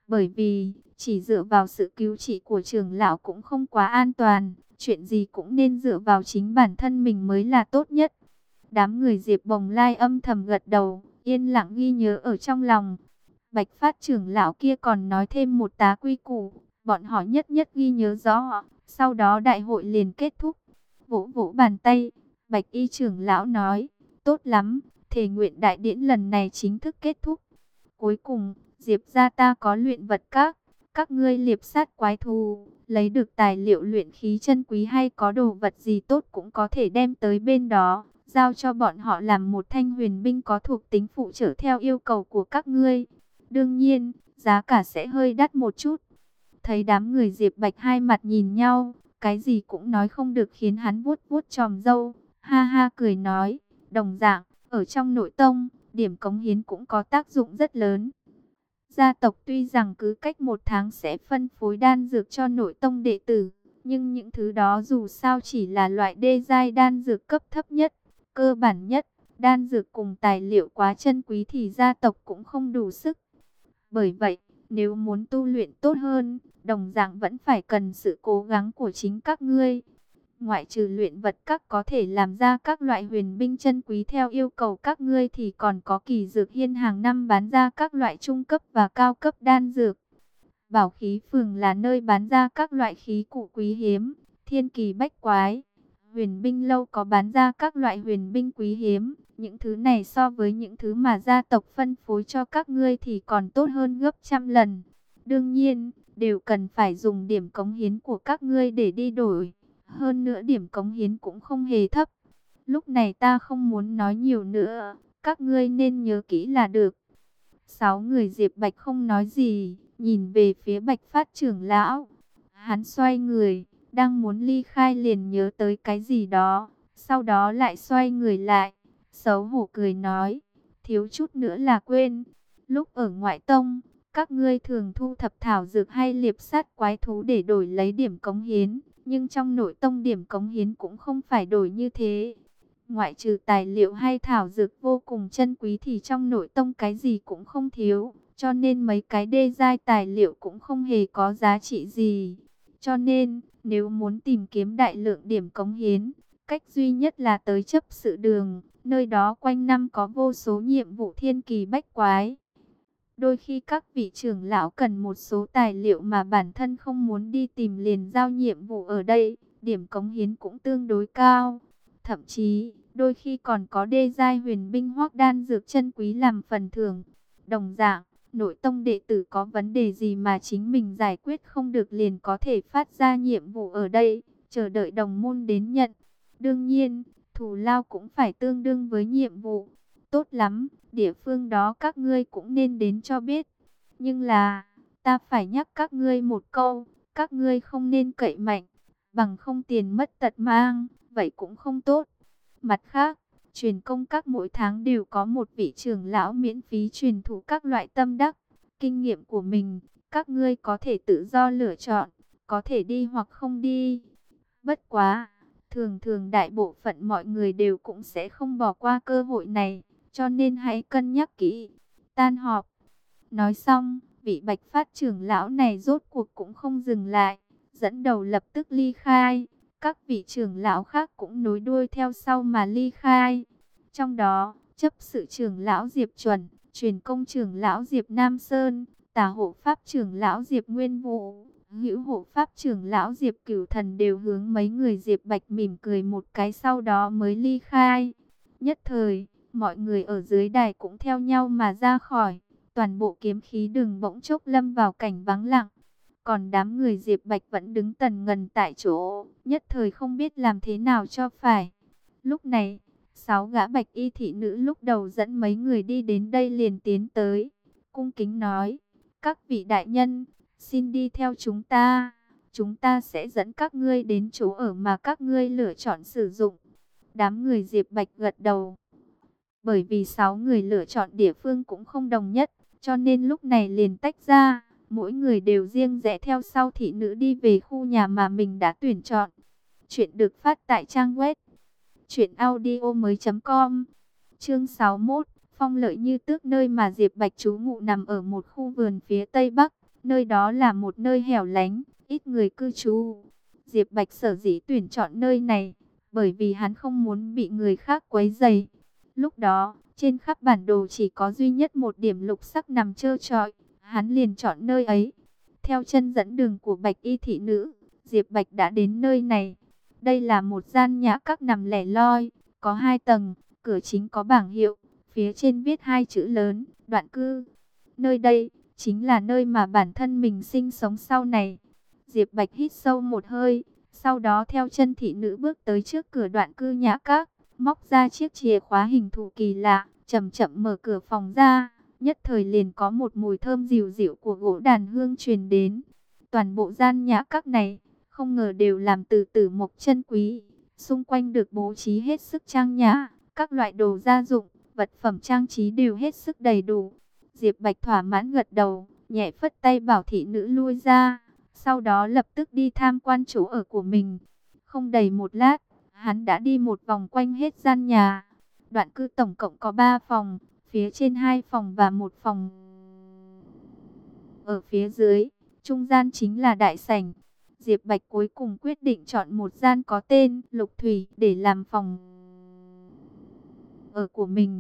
Speaker 1: Bởi vì, chỉ dựa vào sự cứu trị của trưởng lão cũng không quá an toàn. Chuyện gì cũng nên dựa vào chính bản thân mình mới là tốt nhất. Đám người Diệp Bồng Lai âm thầm gật đầu, yên lặng ghi nhớ ở trong lòng. Bạch Phát trưởng lão kia còn nói thêm một tá quy củ, bọn họ nhất nhất ghi nhớ rõ. Sau đó đại hội liền kết thúc. Vỗ vỗ bàn tay, Bạch Y trưởng lão nói, tốt lắm, thề nguyện đại điển lần này chính thức kết thúc. Cuối cùng, Diệp gia ta có luyện vật các ngươi liệp sát quái thú, lấy được tài liệu luyện khí chân quý hay có đồ vật gì tốt cũng có thể đem tới bên đó, giao cho bọn họ làm một thanh huyền binh có thuộc tính phụ trợ theo yêu cầu của các ngươi. Đương nhiên, giá cả sẽ hơi đắt một chút. Thấy đám người Diệp Bạch hai mặt nhìn nhau, cái gì cũng nói không được khiến hắn vuốt vuốt chòm râu, ha ha cười nói, đồng dạng, ở trong nội tông, điểm cống hiến cũng có tác dụng rất lớn. Gia tộc tuy rằng cứ cách 1 tháng sẽ phân phối đan dược cho nội tông đệ tử, nhưng những thứ đó dù sao chỉ là loại đê giai đan dược cấp thấp nhất, cơ bản nhất. Đan dược cùng tài liệu quá chân quý thì gia tộc cũng không đủ sức. Bởi vậy, nếu muốn tu luyện tốt hơn, đồng dạng vẫn phải cần sự cố gắng của chính các ngươi. Ngoại trừ luyện vật các có thể làm ra các loại huyền binh chân quý theo yêu cầu các ngươi thì còn có Kỳ Dược Hiên hàng năm bán ra các loại trung cấp và cao cấp đan dược. Bảo khí phường là nơi bán ra các loại khí cụ quý hiếm, thiên kỳ bách quái. Huyền binh lâu có bán ra các loại huyền binh quý hiếm. Những thứ này so với những thứ mà gia tộc phân phối cho các ngươi thì còn tốt hơn gấp trăm lần. Đương nhiên, đều cần phải dùng điểm cống hiến của các ngươi để đi đổi. Hơn nữa điểm cống hiến cũng không hề thấp. Lúc này ta không muốn nói nhiều nữa, các ngươi nên nhớ kỹ là được. 6 người Diệp Bạch không nói gì, nhìn về phía Bạch Phát trưởng lão. Hắn xoay người, đang muốn ly khai liền nhớ tới cái gì đó, sau đó lại xoay người lại, xấu hổ cười nói, thiếu chút nữa là quên. Lúc ở ngoại tông, các ngươi thường thu thập thảo dược hay liệp sát quái thú để đổi lấy điểm cống hiến. Nhưng trong nội tông điểm cống hiến cũng không phải đổi như thế. Ngoại trừ tài liệu hay thảo dược vô cùng chân quý thì trong nội tông cái gì cũng không thiếu. Cho nên mấy cái đê giai tài liệu cũng không hề có giá trị gì. Cho nên, nếu muốn tìm kiếm đại lượng điểm cống hiến, cách duy nhất là tới chấp sự đường. Nơi đó quanh năm có vô số nhiệm vụ thiên kỳ bách quái. Đôi khi các vị trưởng lão cần một số tài liệu mà bản thân không muốn đi tìm liền giao nhiệm vụ ở đây, điểm cống hiến cũng tương đối cao. Thậm chí, đôi khi còn có đê giai huyền binh hoặc đan dược chân quý làm phần thưởng. Đồng dạng, nội tông đệ tử có vấn đề gì mà chính mình giải quyết không được liền có thể phát ra nhiệm vụ ở đây, chờ đợi đồng môn đến nhận. Đương nhiên, thù lao cũng phải tương đương với nhiệm vụ. Tốt lắm, địa phương đó các ngươi cũng nên đến cho biết. Nhưng là, ta phải nhắc các ngươi một câu, các ngươi không nên cậy mạnh, bằng không tiền mất tật mang, vậy cũng không tốt. Mặt khác, truyền công các mỗi tháng đều có một vị trưởng lão miễn phí truyền thụ các loại tâm đắc, kinh nghiệm của mình. Các ngươi có thể tự do lựa chọn, có thể đi hoặc không đi. Bất quá, thường thường đại bộ phận mọi người đều cũng sẽ không bỏ qua cơ hội này. Cho nên hãy cân nhắc kỹ. Tan họp. Nói xong, vị Bạch Phát trưởng lão này rốt cuộc cũng không dừng lại. Dẫn đầu lập tức ly khai. Các vị trưởng lão khác cũng nối đuôi theo sau mà ly khai. Trong đó, chấp sự trưởng lão Diệp Chuẩn, truyền công trưởng lão Diệp Nam Sơn, tả hộ pháp trưởng lão Diệp Nguyên Vũ, hữu hộ pháp trưởng lão Diệp Cửu Thần đều hướng mấy người Diệp Bạch mỉm cười một cái sau đó mới ly khai. Nhất thời, mọi người ở dưới đài cũng theo nhau mà ra khỏi. Toàn bộ kiếm khí đường bỗng chốc lâm vào cảnh vắng lặng. Còn đám người Diệp Bạch vẫn đứng tần ngần tại chỗ, nhất thời không biết làm thế nào cho phải. Lúc này, 6 gã bạch y thị nữ lúc đầu dẫn mấy người đi đến đây liền tiến tới. Cung kính nói, các vị đại nhân, xin đi theo chúng ta. Chúng ta sẽ dẫn các ngươi đến chỗ ở mà các ngươi lựa chọn sử dụng. Đám người Diệp Bạch gật đầu. Bởi vì 6 người lựa chọn địa phương cũng không đồng nhất, cho nên lúc này liền tách ra, mỗi người đều riêng rẽ theo sau thị nữ đi về khu nhà mà mình đã tuyển chọn. Chuyện được phát tại trang web truyệnaudiomoi.com. Chương 61, Phong Lợi Như Tước. Nơi mà Diệp Bạch trú ngụ nằm ở một khu vườn phía tây bắc, Nơi đó là một nơi hẻo lánh, ít người cư trú. Diệp Bạch sở dĩ tuyển chọn nơi này, bởi vì hắn không muốn bị người khác quấy rầy. Lúc đó, trên khắp bản đồ chỉ có duy nhất một điểm lục sắc nằm trơ trọi, hắn liền chọn nơi ấy. Theo chân dẫn đường của Bạch Y thị nữ, Diệp Bạch đã đến nơi này. Đây là một gian nhã các nằm lẻ loi, có 2 tầng, cửa chính có bảng hiệu, phía trên viết 2 chữ lớn, đoạn cư. Nơi đây chính là nơi mà bản thân mình sinh sống sau này. Diệp Bạch hít sâu một hơi, sau đó theo chân thị nữ bước tới trước cửa đoạn cư nhã các, móc ra chiếc chìa khóa hình thù kỳ lạ, chậm chậm mở cửa phòng ra. Nhất thời liền có một mùi thơm dịu dịu của gỗ đàn hương truyền đến. Toàn bộ gian nhã các này, không ngờ đều làm từ tử mộc chân quý. Xung quanh được bố trí hết sức trang nhã, các loại đồ gia dụng, vật phẩm trang trí đều hết sức đầy đủ. Diệp Bạch thỏa mãn gật đầu, nhẹ phất tay bảo thị nữ lui ra. Sau đó lập tức đi tham quan chỗ ở của mình. Không đầy một lát, hắn đã đi một vòng quanh hết gian nhà. Đoạn cư tổng cộng có 3 phòng, phía trên 2 phòng và một phòng. Ở phía dưới, trung gian chính là đại sảnh. Diệp Bạch cuối cùng quyết định chọn một gian có tên Lục Thủy để làm phòng ở của mình.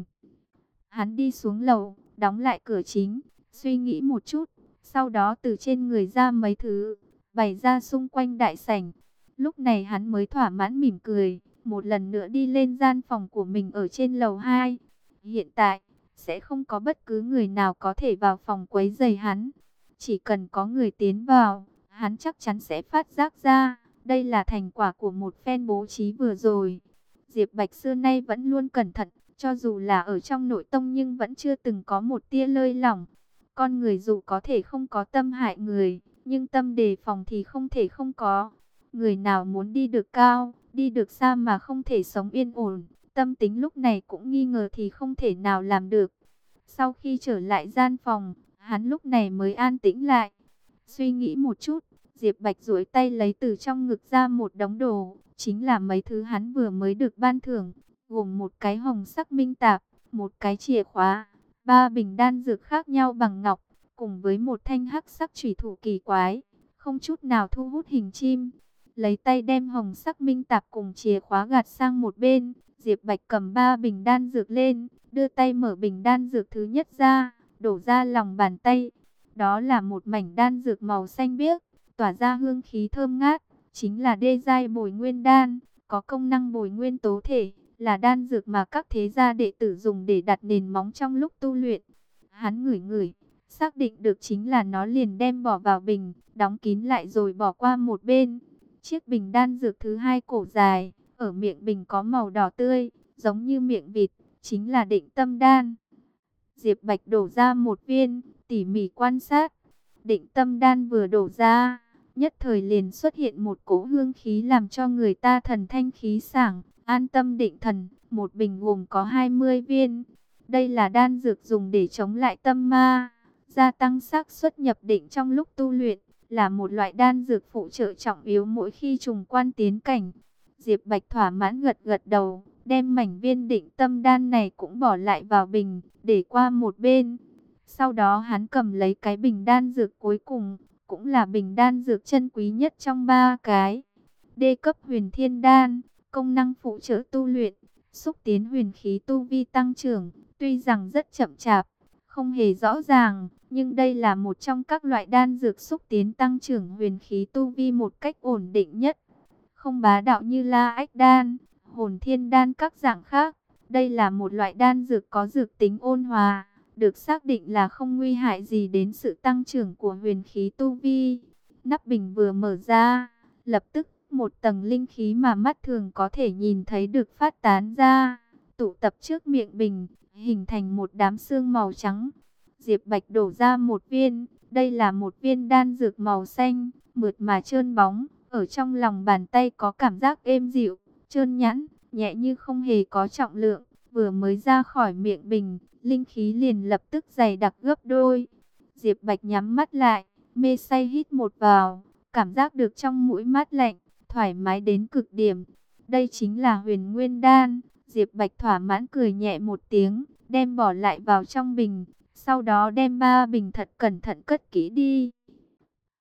Speaker 1: Hắn đi xuống lầu, đóng lại cửa chính, suy nghĩ một chút, sau đó từ trên người ra mấy thứ, bày ra xung quanh đại sảnh. Lúc này hắn mới thỏa mãn mỉm cười, một lần nữa đi lên gian phòng của mình ở trên lầu 2. Hiện tại, sẽ không có bất cứ người nào có thể vào phòng quấy rầy hắn. Chỉ cần có người tiến vào, hắn chắc chắn sẽ phát giác ra. Đây là thành quả của một phen bố trí vừa rồi. Diệp Bạch xưa nay vẫn luôn cẩn thận, cho dù là ở trong nội tông nhưng vẫn chưa từng có một tia lơi lỏng. Con người dù có thể không có tâm hại người, nhưng tâm đề phòng thì không thể không có. Người nào muốn đi được cao, đi được xa mà không thể sống yên ổn, tâm tính lúc này cũng nghi ngờ thì không thể nào làm được. Sau khi trở lại gian phòng, hắn lúc này mới an tĩnh lại. Suy nghĩ một chút, Diệp Bạch duỗi tay lấy từ trong ngực ra một đống đồ, chính là mấy thứ hắn vừa mới được ban thưởng, gồm một cái hồng sắc minh tạp, một cái chìa khóa, 3 bình đan dược khác nhau bằng ngọc, cùng với một thanh hắc sắc chủy thủ kỳ quái, không chút nào thu hút hình chim. Lấy tay đem hồng sắc minh tạp cùng chìa khóa gạt sang một bên, Diệp Bạch cầm 3 bình đan dược lên, đưa tay mở bình đan dược thứ nhất ra, đổ ra lòng bàn tay. Đó là một mảnh đan dược màu xanh biếc, tỏa ra hương khí thơm ngát, chính là đê giai bồi nguyên đan, có công năng bồi nguyên tố thể, là đan dược mà các thế gia đệ tử dùng để đặt nền móng trong lúc tu luyện. Hắn ngửi ngửi, xác định được chính là nó, liền đem bỏ vào bình, đóng kín lại rồi bỏ qua một bên. Chiếc bình đan dược thứ hai cổ dài, ở miệng bình có màu đỏ tươi, giống như miệng vịt, chính là Định Tâm đan. Diệp Bạch đổ ra một viên, tỉ mỉ quan sát. Định Tâm đan vừa đổ ra, nhất thời liền xuất hiện một cỗ hương khí làm cho người ta thần thanh khí sảng, an tâm định thần. Một bình gồm có 20 viên. Đây là đan dược dùng để chống lại tâm ma, gia tăng xác suất nhập định trong lúc tu luyện, là một loại đan dược phụ trợ trọng yếu mỗi khi trùng quan tiến cảnh. Diệp Bạch thỏa mãn gật gật đầu, đem mảnh viên Định Tâm đan này cũng bỏ lại vào bình, để qua một bên. Sau đó hắn cầm lấy cái bình đan dược cuối cùng, cũng là bình đan dược chân quý nhất trong 3 cái. Đê cấp huyền thiên đan, công năng phụ trợ tu luyện, xúc tiến huyền khí tu vi tăng trưởng, tuy rằng rất chậm chạp, không hề rõ ràng, nhưng đây là một trong các loại đan dược xúc tiến tăng trưởng huyền khí tu vi một cách ổn định nhất. Không bá đạo như La Ách đan, Hồn Thiên đan các dạng khác, đây là một loại đan dược có dược tính ôn hòa, được xác định là không nguy hại gì đến sự tăng trưởng của huyền khí tu vi. Nắp bình vừa mở ra, lập tức một tầng linh khí mà mắt thường có thể nhìn thấy được phát tán ra, tụ tập trước miệng bình, hình thành một đám sương màu trắng. Diệp Bạch đổ ra một viên, đây là một viên đan dược màu xanh, mượt mà trơn bóng, ở trong lòng bàn tay có cảm giác êm dịu, trơn nhẵn, nhẹ như không hề có trọng lượng. Vừa mới ra khỏi miệng bình, linh khí liền lập tức dày đặc gấp đôi. Diệp Bạch nhắm mắt lại, mê say hít một vào, cảm giác được trong mũi mát lạnh, thoải mái đến cực điểm. Đây chính là Huyền Nguyên đan. Diệp Bạch thỏa mãn cười nhẹ một tiếng, đem bỏ lại vào trong bình, sau đó đem 3 bình thật cẩn thận cất kỹ đi.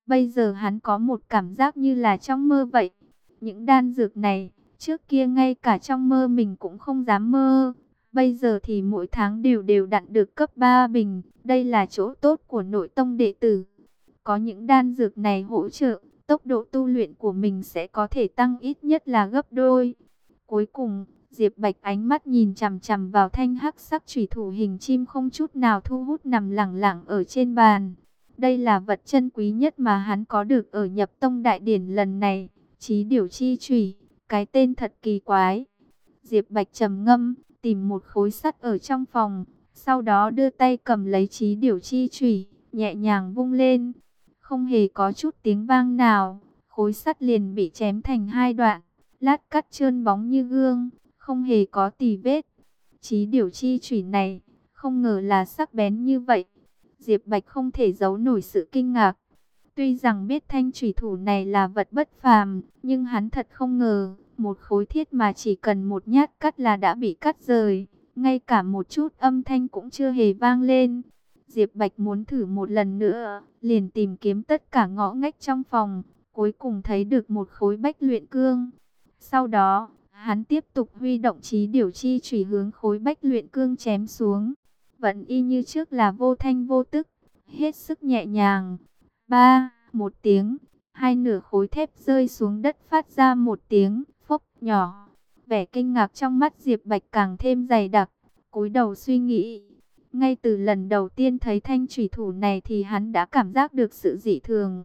Speaker 1: Bây giờ hắn có một cảm giác như là trong mơ vậy. Những đan dược này, trước kia ngay cả trong mơ mình cũng không dám mơ. Bây giờ thì mỗi tháng đều đều đặn được cấp 3 bình. Đây là chỗ tốt của nội tông đệ tử. Có những đan dược này hỗ trợ, tốc độ tu luyện của mình sẽ có thể tăng ít nhất là gấp đôi. Cuối cùng, Diệp Bạch ánh mắt nhìn chằm chằm vào thanh hắc sắc chủy thủ hình chim không chút nào thu hút nằm lẳng lặng ở trên bàn. Đây là vật chân quý nhất mà hắn có được ở nhập tông đại điển lần này. Chí điểu chi chủy, cái tên thật kỳ quái. Diệp Bạch trầm ngâm, tìm một khối sắt ở trong phòng, sau đó đưa tay cầm lấy chí điểu chi chủy, nhẹ nhàng vung lên. Không hề có chút tiếng vang nào, khối sắt liền bị chém thành hai đoạn, lát cắt trơn bóng như gương, không hề có tì vết. Chí điểu chi chủy này, không ngờ là sắc bén như vậy. Diệp Bạch không thể giấu nổi sự kinh ngạc. Tuy rằng biết thanh chủy thủ này là vật bất phàm, nhưng hắn thật không ngờ, một khối thiết mà chỉ cần một nhát cắt là đã bị cắt rời, ngay cả một chút âm thanh cũng chưa hề vang lên. Diệp Bạch muốn thử một lần nữa, liền tìm kiếm tất cả ngõ ngách trong phòng, cuối cùng thấy được một khối bách luyện cương. Sau đó, hắn tiếp tục huy động chí điểu chi chủy hướng khối bách luyện cương chém xuống. Vẫn y như trước là vô thanh vô tức, hết sức nhẹ nhàng. Một tiếng, hai nửa khối thép rơi xuống đất phát ra một tiếng phốc nhỏ. Vẻ kinh ngạc trong mắt Diệp Bạch càng thêm dày đặc, cúi đầu suy nghĩ. Ngay từ lần đầu tiên thấy thanh chủy thủ này thì hắn đã cảm giác được sự dị thường.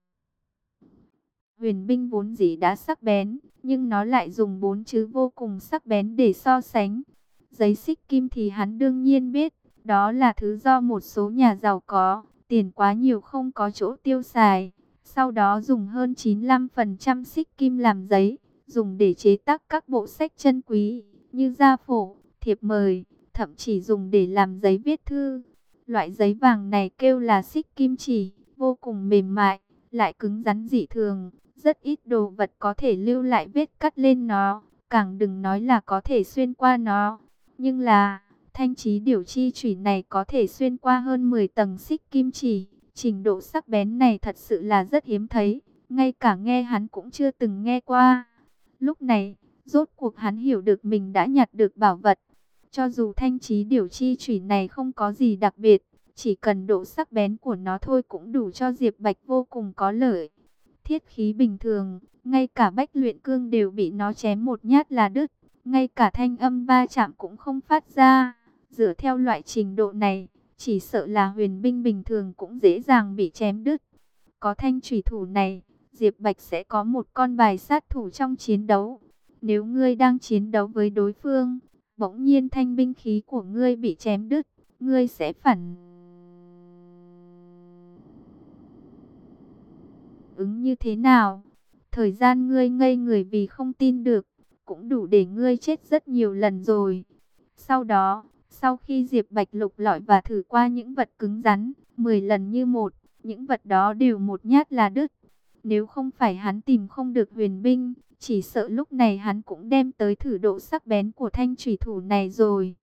Speaker 1: Huyền binh vốn dĩ đã sắc bén, nhưng nó lại dùng 4 chữ vô cùng sắc bén để so sánh. Giấy xích kim thì hắn đương nhiên biết, đó là thứ do một số nhà giàu có, tiền quá nhiều không có chỗ tiêu xài. Sau đó dùng hơn 95% xích kim làm giấy, dùng để chế tác các bộ sách chân quý, như gia phổ, thiệp mời, thậm chí dùng để làm giấy viết thư. Loại giấy vàng này kêu là xích kim chỉ, vô cùng mềm mại, lại cứng rắn dị thường. Rất ít đồ vật có thể lưu lại vết cắt lên nó, càng đừng nói là có thể xuyên qua nó. Nhưng là, thanh chí điểu chi chủy này có thể xuyên qua hơn 10 tầng xích kim chỉ. Trình độ sắc bén này thật sự là rất hiếm thấy, ngay cả nghe hắn cũng chưa từng nghe qua. Lúc này, rốt cuộc hắn hiểu được mình đã nhặt được bảo vật. Cho dù thanh chí điểu chi chủy này không có gì đặc biệt, chỉ cần độ sắc bén của nó thôi cũng đủ cho Diệp Bạch vô cùng có lợi. Thiết khí bình thường, ngay cả bách luyện cương đều bị nó chém một nhát là đứt, ngay cả thanh âm va chạm cũng không phát ra. Dựa theo loại trình độ này, chỉ sợ là huyền binh bình thường cũng dễ dàng bị chém đứt. Có thanh chủy thủ này, Diệp Bạch sẽ có một con bài sát thủ trong chiến đấu. Nếu ngươi đang chiến đấu với đối phương, bỗng nhiên thanh binh khí của ngươi bị chém đứt, ngươi sẽ phản ứng như thế nào? Thời gian ngươi ngây người vì không tin được, cũng đủ để ngươi chết rất nhiều lần rồi. Sau đó, sau khi Diệp Bạch lục lọi và thử qua những vật cứng rắn, 10 lần như một, những vật đó đều một nhát là đứt. Nếu không phải hắn tìm không được huyền binh, chỉ sợ lúc này hắn cũng đem tới thử độ sắc bén của thanh chủy thủ này rồi.